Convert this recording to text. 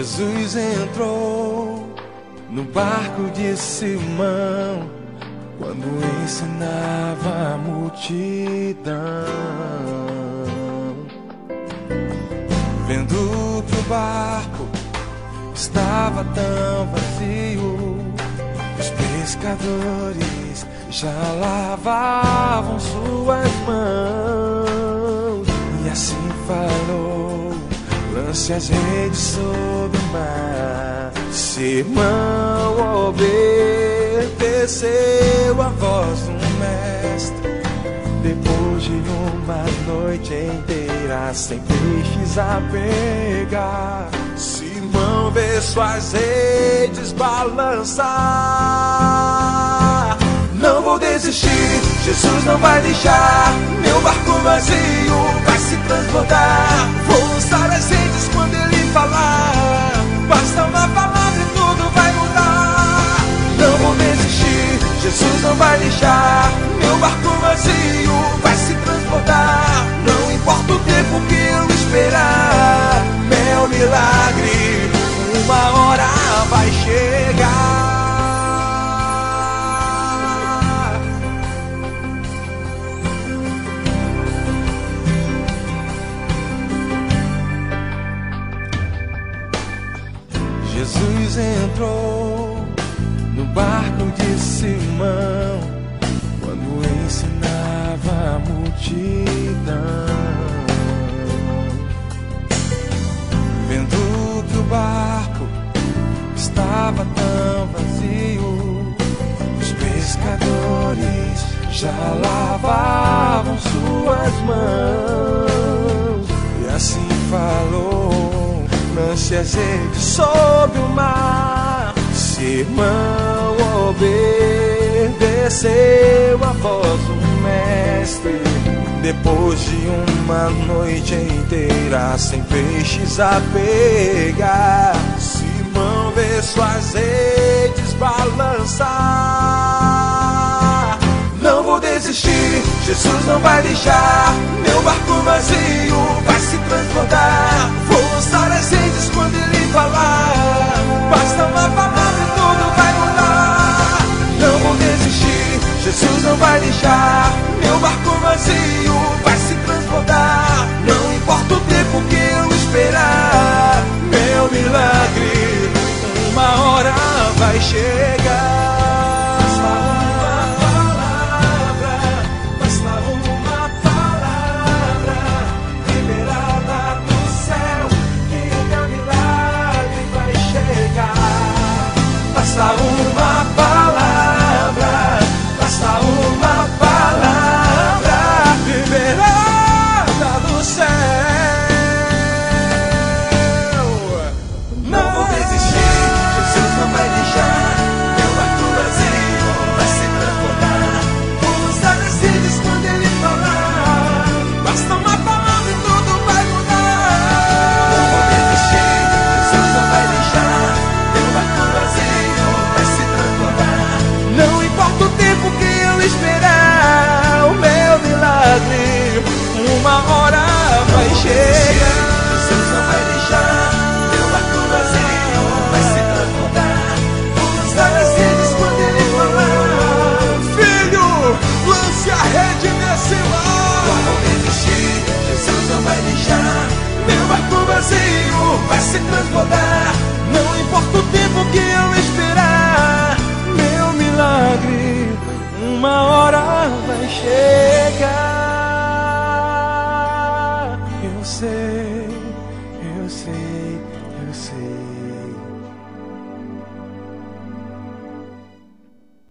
Jesus entrou no barco de Simão quando ensinava a multidão. Vendo que o barco estava tão vazio, os pescadores já lavavam suas mãos. E assim falou: lance as redes sobre o mar. Simão obedeceu a voz do mestre. Depois de uma noite inteira sem peixes a pegar, Simão vê suas redes balançar. Não vou desistir, Jesus não vai deixar. Meu barco vazio vai se transbordar. Vou lançar as redes quando Ele falar. Basta uma palavra e tudo vai mudar. Não vou desistir, Jesus não vai deixar. Meu barco vazio vai se transbordar. Não importa o tempo que eu esperar, meu milagre uma hora vai chegar. Jesus entrou no barco de Simão quando ensinava a multidão. Vendo que o barco estava tão vazio, os pescadores já lavavam suas mãos. E assim falou: lance as redes sobre o mar. Simão obedeceu a voz do mestre. Depois de uma noite inteira sem peixes a pegar, Simão vê suas redes balançar. Não vou desistir, Jesus não vai deixar. Meu barco vazio vai se transbordar. Vou lançar as redes quando Ele falar. Basta uma palavra e tudo vai mudar. Não vou desistir, Jesus não vai deixar. Meu barco vazio vai se transbordar. Não importa o tempo que eu esperar, meu milagre uma hora vai chegar. Basta uma palavra, basta uma palavra liberada do céu. Não vou desistir, Jesus não vai deixar. Meu barco vazio vai se transbordar. Vou lançar as redes quando Ele falar. Basta uma palavra e tudo vai mudar. Não vou desistir, Jesus não vai deixar. Meu barco vazio não importa o tempo que eu esperar, o meu milagre uma hora vai chegar. Jesus não vai deixar. Meu barco vazio vai se transbordar. Vou lançar as redes quando Ele falar. Filho, lance a rede nesse mar. Não vou desistir, Jesus não vai deixar. Meu barco vazio vai se transbordar. Não importa o tempo que eu esperar, milagre uma hora vai chegar.